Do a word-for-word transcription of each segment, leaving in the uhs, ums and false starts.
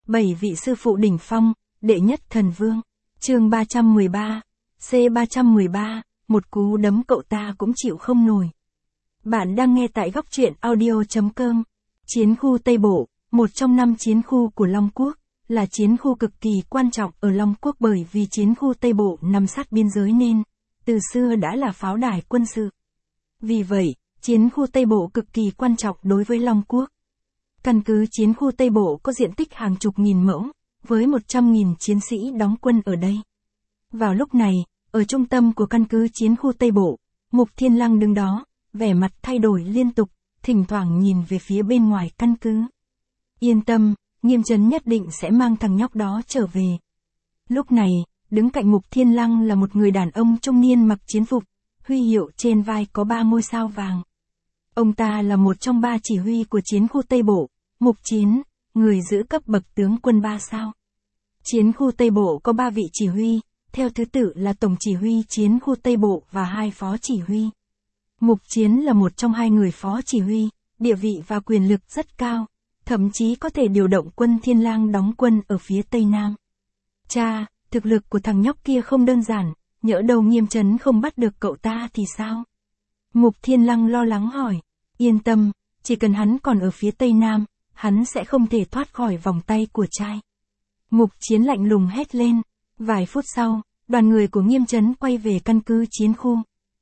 bảy vị sư phụ đỉnh phong, đệ nhất thần vương. Chương ba trăm mười ba, C ba trăm mười ba, một cú đấm cậu ta cũng chịu không nổi. Bạn đang nghe tại góc truyện audio chấm com. Chiến khu Tây Bộ, một trong năm chiến khu của Long Quốc, là chiến khu cực kỳ quan trọng ở Long Quốc bởi vì chiến khu Tây Bộ nằm sát biên giới nên, từ xưa đã là pháo đài quân sự. Vì vậy, chiến khu Tây Bộ cực kỳ quan trọng đối với Long Quốc. Căn cứ chiến khu Tây Bộ có diện tích hàng chục nghìn mẫu, với một trăm nghìn chiến sĩ đóng quân ở đây. Vào lúc này, ở trung tâm của căn cứ chiến khu Tây Bộ, Mục Thiên Lăng đứng đó, vẻ mặt thay đổi liên tục, thỉnh thoảng nhìn về phía bên ngoài căn cứ. Yên tâm, Nghiêm Chấn nhất định sẽ mang thằng nhóc đó trở về. Lúc này, đứng cạnh Mục Thiên Lăng là một người đàn ông trung niên mặc chiến phục, huy hiệu trên vai có ba ngôi sao vàng. Ông ta là một trong ba chỉ huy của chiến khu Tây Bộ, Mục Chiến, người giữ cấp bậc tướng quân ba sao. Chiến khu Tây Bộ có ba vị chỉ huy, theo thứ tự là Tổng chỉ huy chiến khu Tây Bộ và hai phó chỉ huy. Mục Chiến là một trong hai người phó chỉ huy, địa vị và quyền lực rất cao, thậm chí có thể điều động quân Thiên Lang đóng quân ở phía Tây Nam. Cha, thực lực của thằng nhóc kia không đơn giản, nhỡ đâu Nghiêm Chấn không bắt được cậu ta thì sao? Mục Thiên Lăng lo lắng hỏi. Yên tâm, chỉ cần hắn còn ở phía Tây Nam, hắn sẽ không thể thoát khỏi vòng tay của trai. Mục Chiến lạnh lùng hét lên. Vài phút sau, đoàn người của Nghiêm Chấn quay về căn cứ chiến khu.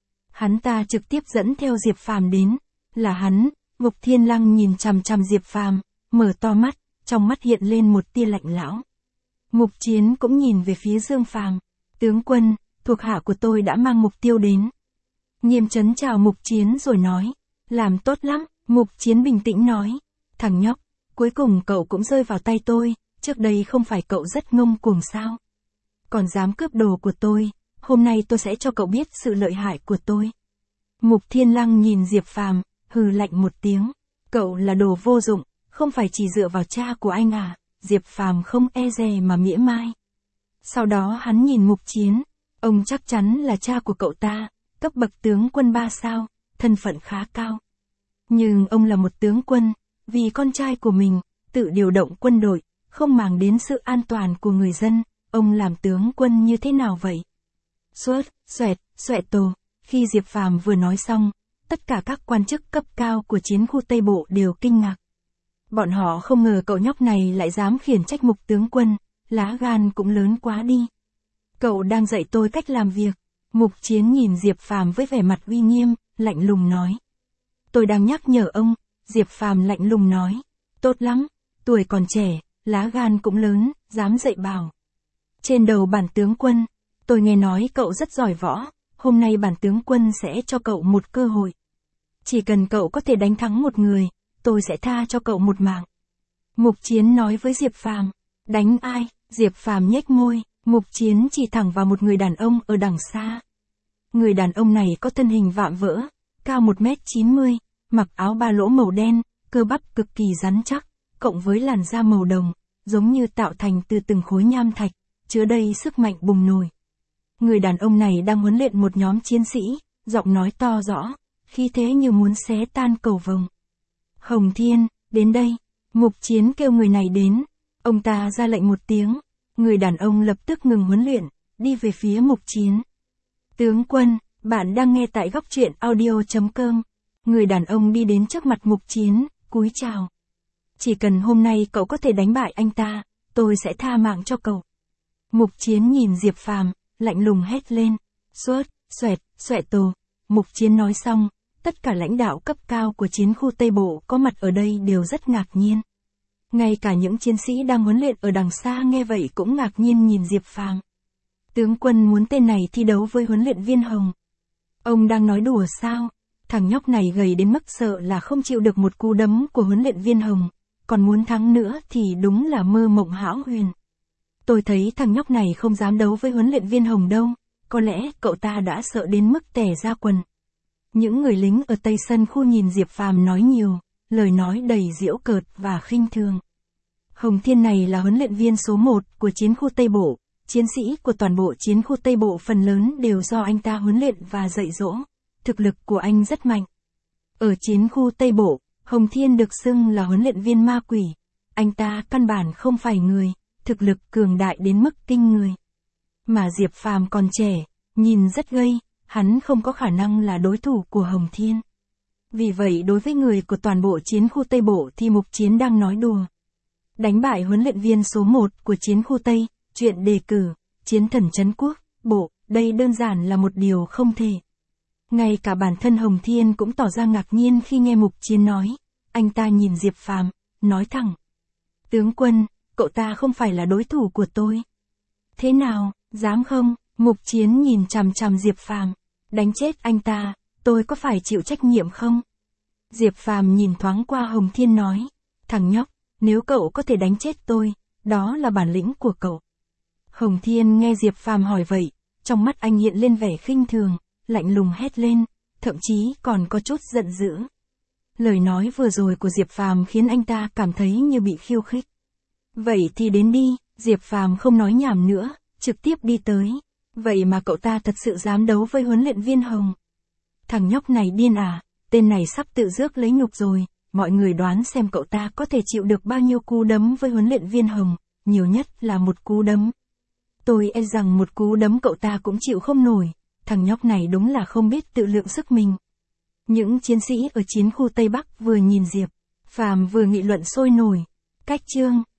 Hắn ta trực tiếp dẫn theo Diệp Phàm đến. Là hắn. Mục Thiên Lăng nhìn chằm chằm Diệp Phàm, mở to mắt, trong mắt hiện lên một tia lạnh lẽo. Mục Chiến cũng nhìn về phía Dương Phàm. Tướng quân, thuộc hạ của tôi đã mang mục tiêu đến. Nghiêm Chấn chào Mục Chiến rồi nói. Làm tốt lắm, Mục Chiến bình tĩnh nói. Thằng nhóc, cuối cùng cậu cũng rơi vào tay tôi, trước đây không phải cậu rất ngông cuồng sao? Còn dám cướp đồ của tôi, hôm nay tôi sẽ cho cậu biết sự lợi hại của tôi. Mục Thiên Lăng nhìn Diệp Phàm, hừ lạnh một tiếng. Cậu là đồ vô dụng, không phải chỉ dựa vào cha của anh à? Diệp Phàm không e dè mà mỉa mai. Sau đó hắn nhìn Mục Chiến, ông chắc chắn là cha của cậu ta, cấp bậc tướng quân ba sao, thân phận khá cao. Nhưng ông là một tướng quân, vì con trai của mình, tự điều động quân đội, không màng đến sự an toàn của người dân, ông làm tướng quân như thế nào vậy? Suốt, xoẹt, xoẹt tổ, khi Diệp Phàm vừa nói xong, tất cả các quan chức cấp cao của chiến khu Tây Bộ đều kinh ngạc. Bọn họ không ngờ cậu nhóc này lại dám khiển trách Mục tướng quân, lá gan cũng lớn quá đi. Cậu đang dạy tôi cách làm việc. Mục Chiến nhìn Diệp Phàm với vẻ mặt uy nghiêm, lạnh lùng nói. Tôi đang nhắc nhở ông. Diệp Phàm lạnh lùng nói. Tốt lắm, tuổi còn trẻ, lá gan cũng lớn, dám dạy bảo. Trên đầu bản tướng quân, tôi nghe nói cậu rất giỏi võ, hôm nay bản tướng quân sẽ cho cậu một cơ hội. Chỉ cần cậu có thể đánh thắng một người, tôi sẽ tha cho cậu một mạng. Mục Chiến nói với Diệp Phàm. Đánh ai? Diệp Phàm nhếch môi, Mục Chiến chỉ thẳng vào một người đàn ông ở đằng xa. Người đàn ông này có thân hình vạm vỡ, cao một mét chín mươi, mặc áo ba lỗ màu đen, cơ bắp cực kỳ rắn chắc, cộng với làn da màu đồng, giống như tạo thành từ từng khối nham thạch, chứa đầy sức mạnh bùng nổ. Người đàn ông này đang huấn luyện một nhóm chiến sĩ, giọng nói to rõ, khí thế như muốn xé tan cầu vồng. Hồng Thiên, đến đây. Mục Chiến kêu người này đến. Ông ta ra lệnh một tiếng. Người đàn ông lập tức ngừng huấn luyện, đi về phía Mục Chiến. Tướng quân, bạn đang nghe tại góc truyện audio chấm com. Người đàn ông đi đến trước mặt Mục Chiến, cúi chào. Chỉ cần hôm nay cậu có thể đánh bại anh ta, tôi sẽ tha mạng cho cậu. Mục Chiến nhìn Diệp Phàm, lạnh lùng hét lên. Suốt, xoẹt, xoẹt tổ. Mục Chiến nói xong, tất cả lãnh đạo cấp cao của chiến khu Tây Bộ có mặt ở đây đều rất ngạc nhiên. Ngay cả những chiến sĩ đang huấn luyện ở đằng xa nghe vậy cũng ngạc nhiên nhìn Diệp Phàm. Tướng quân muốn tên này thi đấu với huấn luyện viên Hồng. Ông đang nói đùa sao? Thằng nhóc này gầy đến mức sợ là không chịu được một cú đấm của huấn luyện viên Hồng, còn muốn thắng nữa thì đúng là mơ mộng hão huyền. Tôi thấy thằng nhóc này không dám đấu với huấn luyện viên Hồng đâu, có lẽ cậu ta đã sợ đến mức tè ra quần. Những người lính ở Tây Sân khu nhìn Diệp Phàm nói nhiều, lời nói đầy giễu cợt và khinh thường. Hồng Thiên này là huấn luyện viên số một của chiến khu Tây Bộ, chiến sĩ của toàn bộ chiến khu Tây Bộ phần lớn đều do anh ta huấn luyện và dạy dỗ, thực lực của anh rất mạnh. Ở chiến khu Tây Bộ, Hồng Thiên được xưng là huấn luyện viên ma quỷ, anh ta căn bản không phải người, thực lực cường đại đến mức kinh người. Mà Diệp Phàm còn trẻ, nhìn rất ngây, hắn không có khả năng là đối thủ của Hồng Thiên. Vì vậy đối với người của toàn bộ chiến khu Tây Bộ thì Mục Chiến đang nói đùa. Đánh bại huấn luyện viên số một của chiến khu Tây, chuyện đề cử, chiến thần trấn quốc, bộ, đây đơn giản là một điều không thể. Ngay cả bản thân Hồng Thiên cũng tỏ ra ngạc nhiên khi nghe Mục Chiến nói. Anh ta nhìn Diệp Phàm, nói thẳng. Tướng quân, cậu ta không phải là đối thủ của tôi. Thế nào, dám không? Mục Chiến nhìn chằm chằm Diệp Phàm. Đánh chết anh ta, tôi có phải chịu trách nhiệm không? Diệp Phàm nhìn thoáng qua Hồng Thiên nói. Thằng nhóc, nếu cậu có thể đánh chết tôi, đó là bản lĩnh của cậu. Hồng Thiên nghe Diệp Phàm hỏi vậy, trong mắt anh hiện lên vẻ khinh thường, lạnh lùng hét lên, thậm chí còn có chút giận dữ. Lời nói vừa rồi của Diệp Phàm khiến anh ta cảm thấy như bị khiêu khích. Vậy thì đến đi, Diệp Phàm không nói nhảm nữa, trực tiếp đi tới. Vậy mà cậu ta thật sự dám đấu với huấn luyện viên Hồng. Thằng nhóc này điên à, tên này sắp tự rước lấy nhục rồi, mọi người đoán xem cậu ta có thể chịu được bao nhiêu cú đấm với huấn luyện viên Hồng, nhiều nhất là một cú đấm. Tôi e rằng một cú đấm cậu ta cũng chịu không nổi, thằng nhóc này đúng là không biết tự lượng sức mình. Những chiến sĩ ở chiến khu Tây Bắc vừa nhìn Diệp Phàm vừa nghị luận sôi nổi. Cách chương